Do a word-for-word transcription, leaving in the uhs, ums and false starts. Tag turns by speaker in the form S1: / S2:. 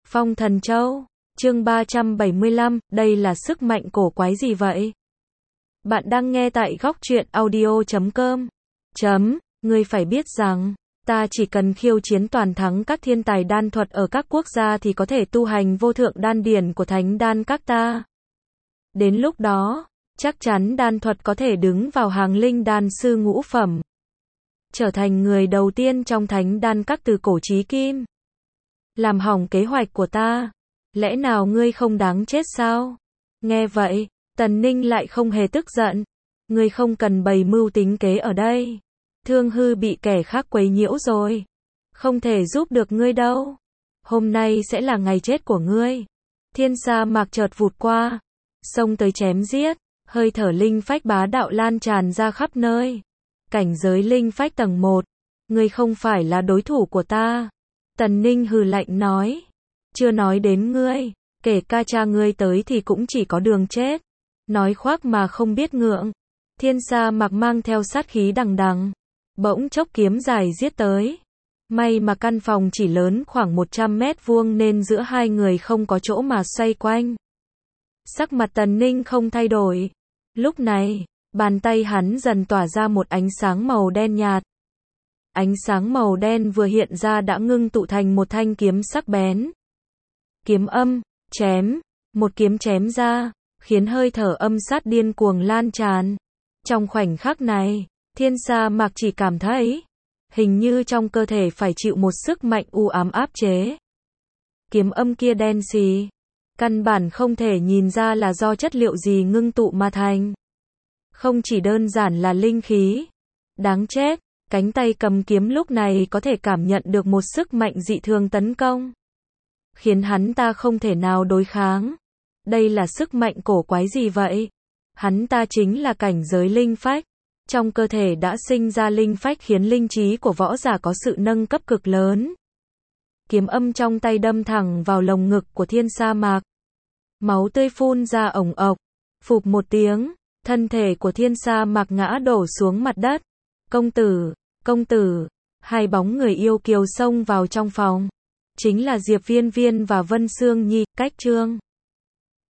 S1: Phong Thần Châu, chương ba trăm bảy mươi lăm, đây là sức mạnh cổ quái gì vậy? Bạn đang nghe tại góc truyện audio chấm com. Chấm, ngươi phải biết rằng, ta chỉ cần khiêu chiến toàn thắng các thiên tài đan thuật ở các quốc gia thì có thể tu hành vô thượng đan điển của thánh đan các ta. Đến lúc đó, chắc chắn đan thuật có thể đứng vào hàng linh đan sư ngũ phẩm. Trở thành người đầu tiên trong thánh đan các từ cổ chí kim. Làm hỏng kế hoạch của ta. Lẽ nào ngươi không đáng chết sao? Nghe vậy, Tần Ninh lại không hề tức giận. Ngươi không cần bày mưu tính kế ở đây. Thương Hư bị kẻ khác quấy nhiễu rồi. Không thể giúp được ngươi đâu. Hôm nay sẽ là ngày chết của ngươi. Thiên sa mạc chợt vụt qua. Xông tới chém giết. Hơi thở linh phách bá đạo lan tràn ra khắp nơi. Cảnh giới linh phách tầng một. Ngươi không phải là đối thủ của ta. Tần Ninh hừ lạnh nói. Chưa nói đến ngươi. Kể ca cha ngươi tới thì cũng chỉ có đường chết. Nói khoác mà không biết ngượng. Thiên sa mạc mang theo sát khí đằng đằng. Bỗng chốc kiếm dài giết tới. May mà căn phòng chỉ lớn khoảng một trăm mét vuông nên giữa hai người không có chỗ mà xoay quanh. Sắc mặt Tần Ninh không thay đổi. Lúc này, bàn tay hắn dần tỏa ra một ánh sáng màu đen nhạt. Ánh sáng màu đen vừa hiện ra đã ngưng tụ thành một thanh kiếm sắc bén. Kiếm âm, chém, một kiếm chém ra, khiến hơi thở âm sát điên cuồng lan tràn. Trong khoảnh khắc này, thiên sa mạc chỉ cảm thấy, hình như trong cơ thể phải chịu một sức mạnh u ám áp chế. Kiếm âm kia đen xì, căn bản không thể nhìn ra là do chất liệu gì ngưng tụ mà thành. Không chỉ đơn giản là linh khí. Đáng chết, cánh tay cầm kiếm lúc này có thể cảm nhận được một sức mạnh dị thường tấn công. Khiến hắn ta không thể nào đối kháng. Đây là sức mạnh cổ quái gì vậy? Hắn ta chính là cảnh giới linh phách. Trong cơ thể đã sinh ra linh phách khiến linh trí của võ giả có sự nâng cấp cực lớn. Kiếm âm trong tay đâm thẳng vào lồng ngực của thiên sa mạc. Máu tươi phun ra ổng ộc. Phụp một tiếng, thân thể của thiên sa mạc ngã đổ xuống mặt đất. Công tử, công tử, hai bóng người yêu kiều xông vào trong phòng. Chính là Diệp Viên Viên và Vân Sương Nhi, cách chương.